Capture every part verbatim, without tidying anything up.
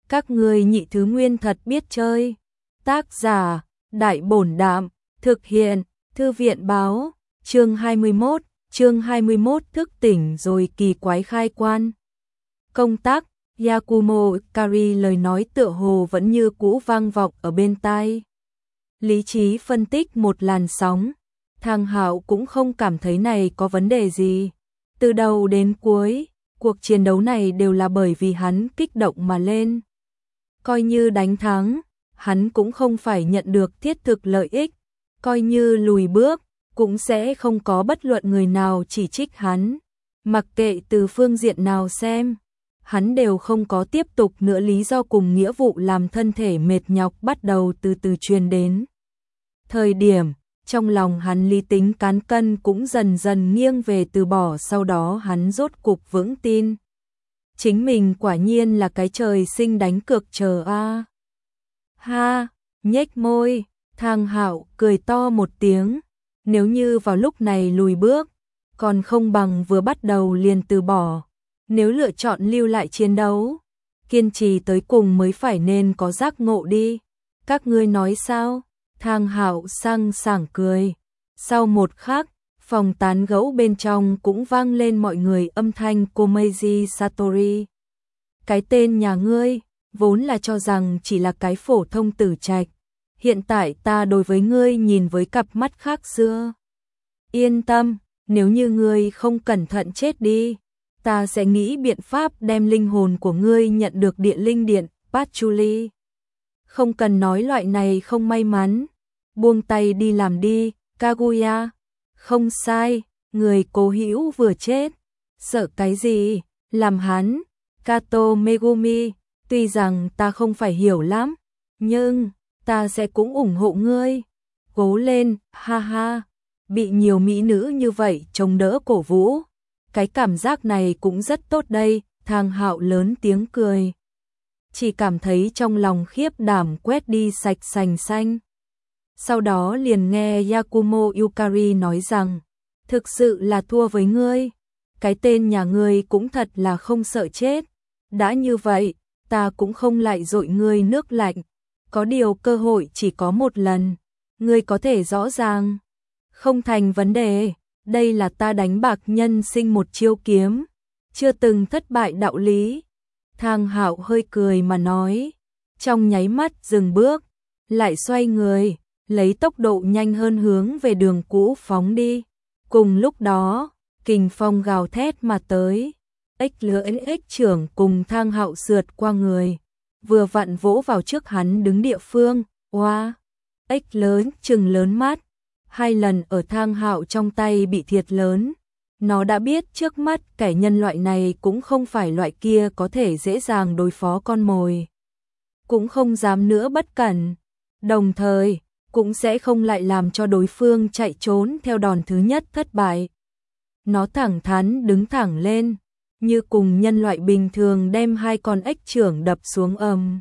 Các ngươi nhị thứ nguyên thật biết chơi. Tác giả, Đại Bổn Đạm, thực hiện, Thư viện Báo, chương hai mươi mốt, chương hai mươi mốt thức tỉnh rồi kỳ quái khai quan. Công tác, Yakumo Ikari lời nói tựa hồ vẫn như cũ vang vọng ở bên tai. Lý trí phân tích một làn sóng, Thang Hạo cũng không cảm thấy này có vấn đề gì. Từ đầu đến cuối, cuộc chiến đấu này đều là bởi vì hắn kích động mà lên. Coi như đánh thắng, hắn cũng không phải nhận được thiết thực lợi ích, coi như lùi bước, cũng sẽ không có bất luận người nào chỉ trích hắn. Mặc kệ từ phương diện nào xem, hắn đều không có tiếp tục nữa lý do cùng nghĩa vụ làm thân thể mệt nhọc bắt đầu từ từ truyền đến. Thời điểm, trong lòng hắn lý tính cán cân cũng dần dần nghiêng về từ bỏ, sau đó hắn rốt cục vững tin. Chính mình quả nhiên là cái trời sinh đánh cược chờ a. Ha, nhếch môi, Thang Hạo cười to một tiếng, nếu như vào lúc này lùi bước, còn không bằng vừa bắt đầu liền từ bỏ. Nếu lựa chọn lưu lại chiến đấu, kiên trì tới cùng mới phải nên có giác ngộ đi. Các ngươi nói sao? Thang Hạo sang sảng cười. Sau một khắc, phòng tán gẫu bên trong cũng vang lên mọi người âm thanh Komeiji Satori. Cái tên nhà ngươi, vốn là cho rằng chỉ là cái phổ thông tử trạch. Hiện tại ta đối với ngươi nhìn với cặp mắt khác xưa. Yên tâm, nếu như ngươi không cẩn thận chết đi, ta sẽ nghĩ biện pháp đem linh hồn của ngươi nhận được địa linh điện, Patchouli. Không cần nói loại này không may mắn. Buông tay đi làm đi, Kaguya. Không sai, người cố hữu vừa chết. Sợ cái gì, làm hắn. Kato Megumi, tuy rằng ta không phải hiểu lắm, nhưng ta sẽ cũng ủng hộ ngươi. Cố lên, ha ha. Bị nhiều mỹ nữ như vậy chống đỡ cổ vũ. Cái cảm giác này cũng rất tốt đây, Thang Hạo lớn tiếng cười. Chỉ cảm thấy trong lòng khiếp đảm quét đi sạch sành xanh. Sau đó liền nghe Yakumo Yukari nói rằng, thực sự là thua với ngươi. Cái tên nhà ngươi cũng thật là không sợ chết. Đã như vậy, ta cũng không lại dội ngươi nước lạnh. Có điều cơ hội chỉ có một lần. Ngươi có thể rõ ràng. Không thành vấn đề. Đây là ta đánh bạc nhân sinh một chiêu kiếm. Chưa từng thất bại đạo lý. Thang Hạo hơi cười mà nói. Trong nháy mắt dừng bước. Lại xoay người. Lấy tốc độ nhanh hơn hướng về đường cũ phóng đi. Cùng lúc đó, kình phong gào thét mà tới. Ếch lưỡi ếch trưởng cùng Thang Hạo sượt qua người. Vừa vặn vỗ vào trước hắn đứng địa phương. Oa! Ếch lớn trừng lớn mắt. Hai lần ở Thang Hạo trong tay bị thiệt lớn. Nó đã biết trước mắt kẻ nhân loại này cũng không phải loại kia có thể dễ dàng đối phó con mồi. Cũng không dám nữa bất cẩn. Đồng thời, cũng sẽ không lại làm cho đối phương chạy trốn theo đòn thứ nhất thất bại. Nó thẳng thắn đứng thẳng lên, như cùng nhân loại bình thường đem hai con ếch trưởng đập xuống âm.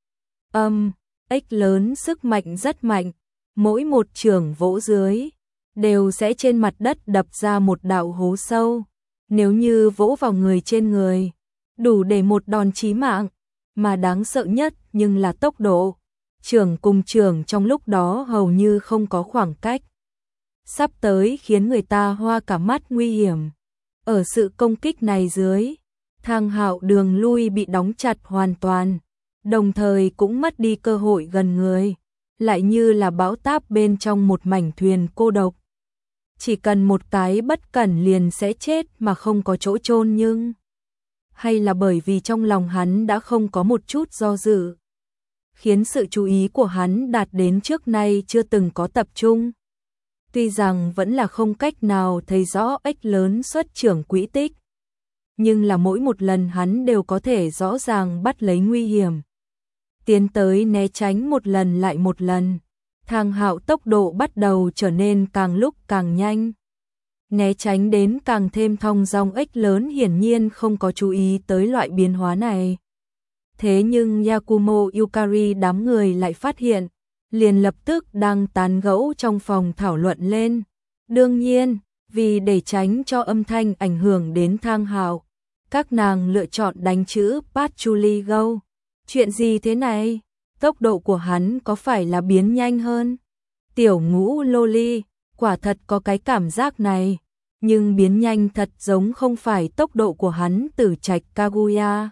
Âm, ếch lớn sức mạnh rất mạnh, mỗi một trưởng vỗ dưới, đều sẽ trên mặt đất đập ra một đạo hố sâu. Nếu như vỗ vào người trên người, đủ để một đòn chí mạng, mà đáng sợ nhất nhưng là tốc độ. Trưởng cùng trưởng trong lúc đó hầu như không có khoảng cách. Sắp tới khiến người ta hoa cả mắt nguy hiểm. Ở sự công kích này dưới, Thang Hạo đường lui bị đóng chặt hoàn toàn, đồng thời cũng mất đi cơ hội gần người, lại như là bão táp bên trong một mảnh thuyền cô độc. Chỉ cần một cái bất cẩn liền sẽ chết mà không có chỗ chôn, nhưng hay là bởi vì trong lòng hắn đã không có một chút do dự, khiến sự chú ý của hắn đạt đến trước nay chưa từng có tập trung. Tuy rằng vẫn là không cách nào thấy rõ ếch lớn xuất trưởng quỹ tích, nhưng là mỗi một lần hắn đều có thể rõ ràng bắt lấy nguy hiểm. Tiến tới né tránh một lần lại một lần, Thang Hạo tốc độ bắt đầu trở nên càng lúc càng nhanh. Né tránh đến càng thêm thong dong, ếch lớn hiển nhiên không có chú ý tới loại biến hóa này. Thế nhưng Yakumo Yukari đám người lại phát hiện, liền lập tức đang tán gẫu trong phòng thảo luận lên. Đương nhiên, vì để tránh cho âm thanh ảnh hưởng đến Thang Hạo, các nàng lựa chọn đánh chữ Patchouli Go. Chuyện gì thế này? Tốc độ của hắn có phải là biến nhanh hơn? Tiểu Ngũ Loli, quả thật có cái cảm giác này, nhưng biến nhanh thật giống không phải tốc độ của hắn Tử Trạch Kaguya.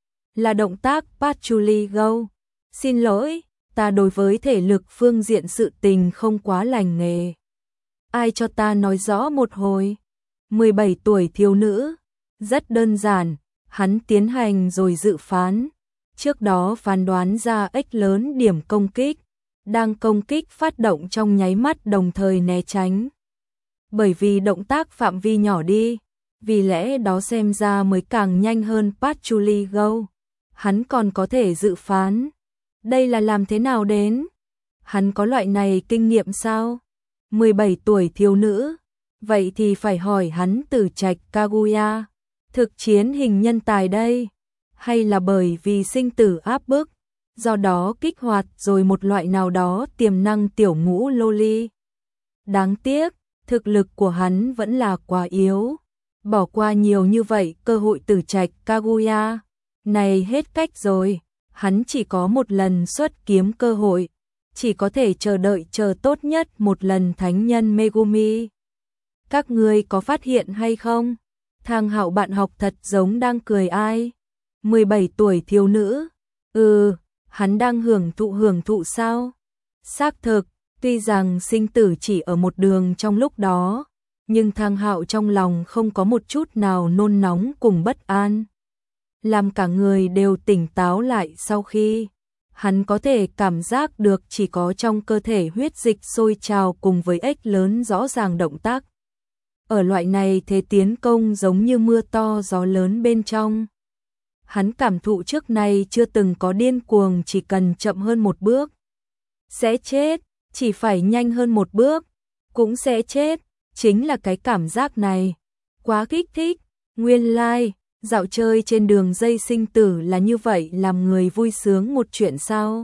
Là động tác Patchouli Go. Xin lỗi, ta đối với thể lực phương diện sự tình không quá lành nghề. Ai cho ta nói rõ một hồi? mười bảy tuổi thiếu nữ. Rất đơn giản, hắn tiến hành rồi dự phán. Trước đó phán đoán ra ích lớn điểm công kích, đang công kích phát động trong nháy mắt đồng thời né tránh. Bởi vì động tác phạm vi nhỏ đi, vì lẽ đó xem ra mới càng nhanh hơn Patchouli Go. Hắn còn có thể dự phán. Đây là làm thế nào đến? Hắn có loại này kinh nghiệm sao? mười bảy tuổi thiếu nữ. Vậy thì phải hỏi hắn Tử Trạch Kaguya. Thực chiến hình nhân tài đây. Hay là bởi vì sinh tử áp bức, do đó kích hoạt rồi một loại nào đó tiềm năng Tiểu Ngũ Loli. Đáng tiếc, thực lực của hắn vẫn là quá yếu. Bỏ qua nhiều như vậy cơ hội Tử Trạch Kaguya. Này hết cách rồi, hắn chỉ có một lần xuất kiếm cơ hội, chỉ có thể chờ đợi chờ tốt nhất một lần thánh nhân Megumi. Các ngươi có phát hiện hay không? Thang Hạo bạn học thật giống đang cười ai? mười bảy tuổi thiếu nữ. Ừ, hắn đang hưởng thụ hưởng thụ sao? Xác thực, tuy rằng sinh tử chỉ ở một đường trong lúc đó, nhưng Thang Hạo trong lòng không có một chút nào nôn nóng cùng bất an. Làm cả người đều tỉnh táo lại sau khi hắn có thể cảm giác được chỉ có trong cơ thể huyết dịch sôi trào cùng với ếch lớn rõ ràng động tác. Ở loại này thế tiến công giống như mưa to gió lớn bên trong. Hắn cảm thụ trước này chưa từng có điên cuồng, chỉ cần chậm hơn một bước sẽ chết, chỉ phải nhanh hơn một bước cũng sẽ chết, chính là cái cảm giác này. Quá kích thích, nguyên lai, like, dạo chơi trên đường dây sinh tử là như vậy, làm người vui sướng một chuyện sao?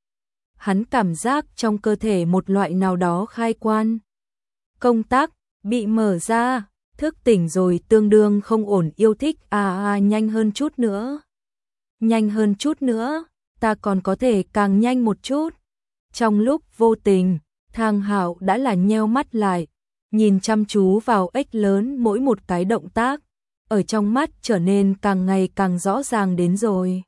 Hắn cảm giác trong cơ thể một loại nào đó khai quan. Công tắc bị mở ra, thức tỉnh rồi tương đương không ổn, yêu thích à à nhanh hơn chút nữa. Nhanh hơn chút nữa, ta còn có thể càng nhanh một chút. Trong lúc vô tình, Thang Hạo đã là nheo mắt lại, nhìn chăm chú vào ếch lớn mỗi một cái động tác, ở trong mắt trở nên càng ngày càng rõ ràng đến rồi.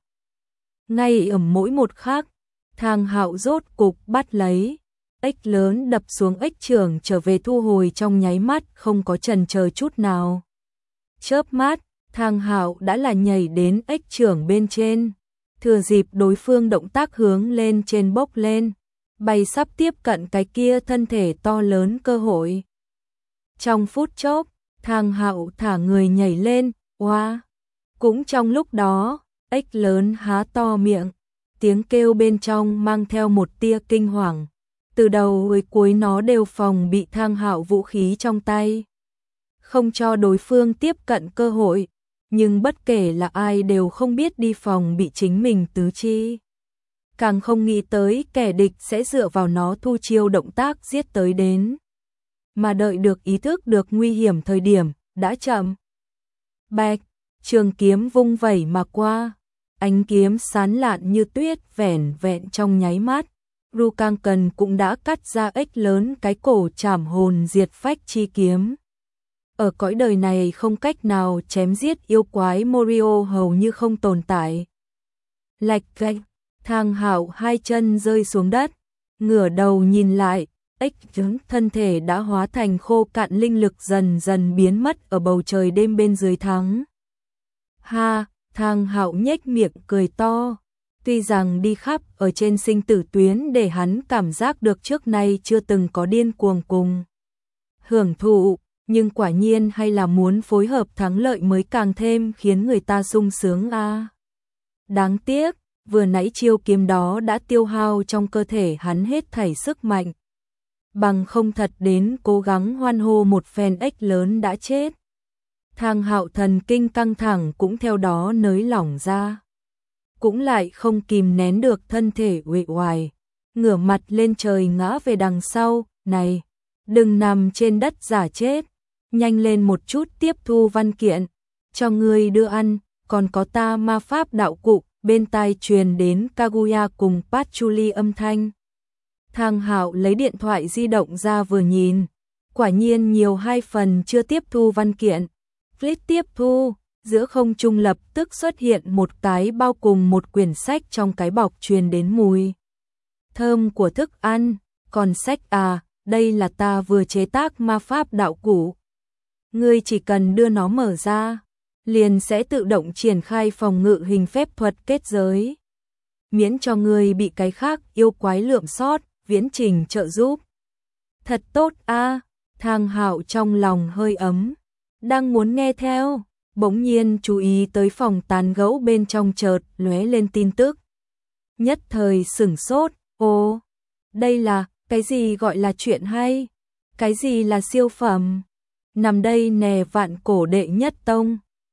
Ngay ở mỗi một khắc, Thang Hạo rốt cục bắt lấy. Ếch lớn đập xuống ếch trưởng trở về thu hồi trong nháy mắt, không có chần chờ chút nào. Chớp mắt, Thang Hạo đã là nhảy đến ếch trưởng bên trên, thừa dịp đối phương động tác hướng lên trên bốc lên, bay sắp tiếp cận cái kia thân thể to lớn cơ hội. Trong phút chốc, Thang Hạo thả người nhảy lên, oa. Cũng trong lúc đó, ếch lớn há to miệng, tiếng kêu bên trong mang theo một tia kinh hoàng. Từ đầu tới cuối nó đều phòng bị Thang Hạo vũ khí trong tay, không cho đối phương tiếp cận cơ hội, nhưng bất kể là ai đều không biết đi phòng bị chính mình tứ chi. Càng không nghĩ tới kẻ địch sẽ dựa vào nó thu chiêu động tác giết tới đến. Mà đợi được ý thức được nguy hiểm thời điểm, đã chậm. Bạch, trường kiếm vung vẩy mà qua, ánh kiếm sán lạn như tuyết vẻn vẹn trong nháy mắt. Rukanken cũng đã cắt ra ếch lớn cái cổ, chảm hồn diệt phách chi kiếm. Ở cõi đời này không cách nào chém giết yêu quái, Morio hầu như không tồn tại. Lạch cạch, Thang Hạo hai chân rơi xuống đất, ngửa đầu nhìn lại, ếch lớn thân thể đã hóa thành khô cạn, linh lực dần dần biến mất ở bầu trời đêm bên dưới thắng. Ha, Thang Hạo nhếch miệng cười to. Tuy rằng đi khắp ở trên sinh tử tuyến để hắn cảm giác được trước nay chưa từng có điên cuồng cùng hưởng thụ, nhưng quả nhiên hay là muốn phối hợp thắng lợi mới càng thêm khiến người ta sung sướng a. À. Đáng tiếc, vừa nãy chiêu kiếm đó đã tiêu hao trong cơ thể hắn hết thảy sức mạnh. Bằng không thật đến cố gắng hoan hô một phen, ếch lớn đã chết. Thang Hạo thần kinh căng thẳng cũng theo đó nới lỏng ra. Cũng lại không kìm nén được thân thể uể oải, ngửa mặt lên trời ngã về đằng sau. Này, đừng nằm trên đất giả chết, nhanh lên một chút tiếp thu văn kiện, cho ngươi đưa ăn, còn có ta ma pháp đạo cụ, bên tai truyền đến Kaguya cùng Patchouli âm thanh. Thang Hạo lấy điện thoại di động ra vừa nhìn, quả nhiên nhiều hai phần chưa tiếp thu văn kiện. Click tiếp thu, giữa không trung lập tức xuất hiện một cái bao cùng một quyển sách trong cái bọc truyền đến mùi thơm của thức ăn. Còn sách à, đây là ta vừa chế tác ma pháp đạo cụ. Ngươi chỉ cần đưa nó mở ra, liền sẽ tự động triển khai phòng ngự hình phép thuật kết giới. Miễn cho ngươi bị cái khác yêu quái lượm sót, viễn trình trợ giúp. Thật tốt a. Thang Hạo trong lòng hơi ấm, đang muốn nghe theo, bỗng nhiên chú ý tới phòng tán gẫu bên trong chợt lóe lên tin tức. Nhất thời sửng sốt, ồ, đây là, cái gì gọi là chuyện hay? Cái gì là siêu phẩm? Nằm đây nè vạn cổ đệ nhất tông.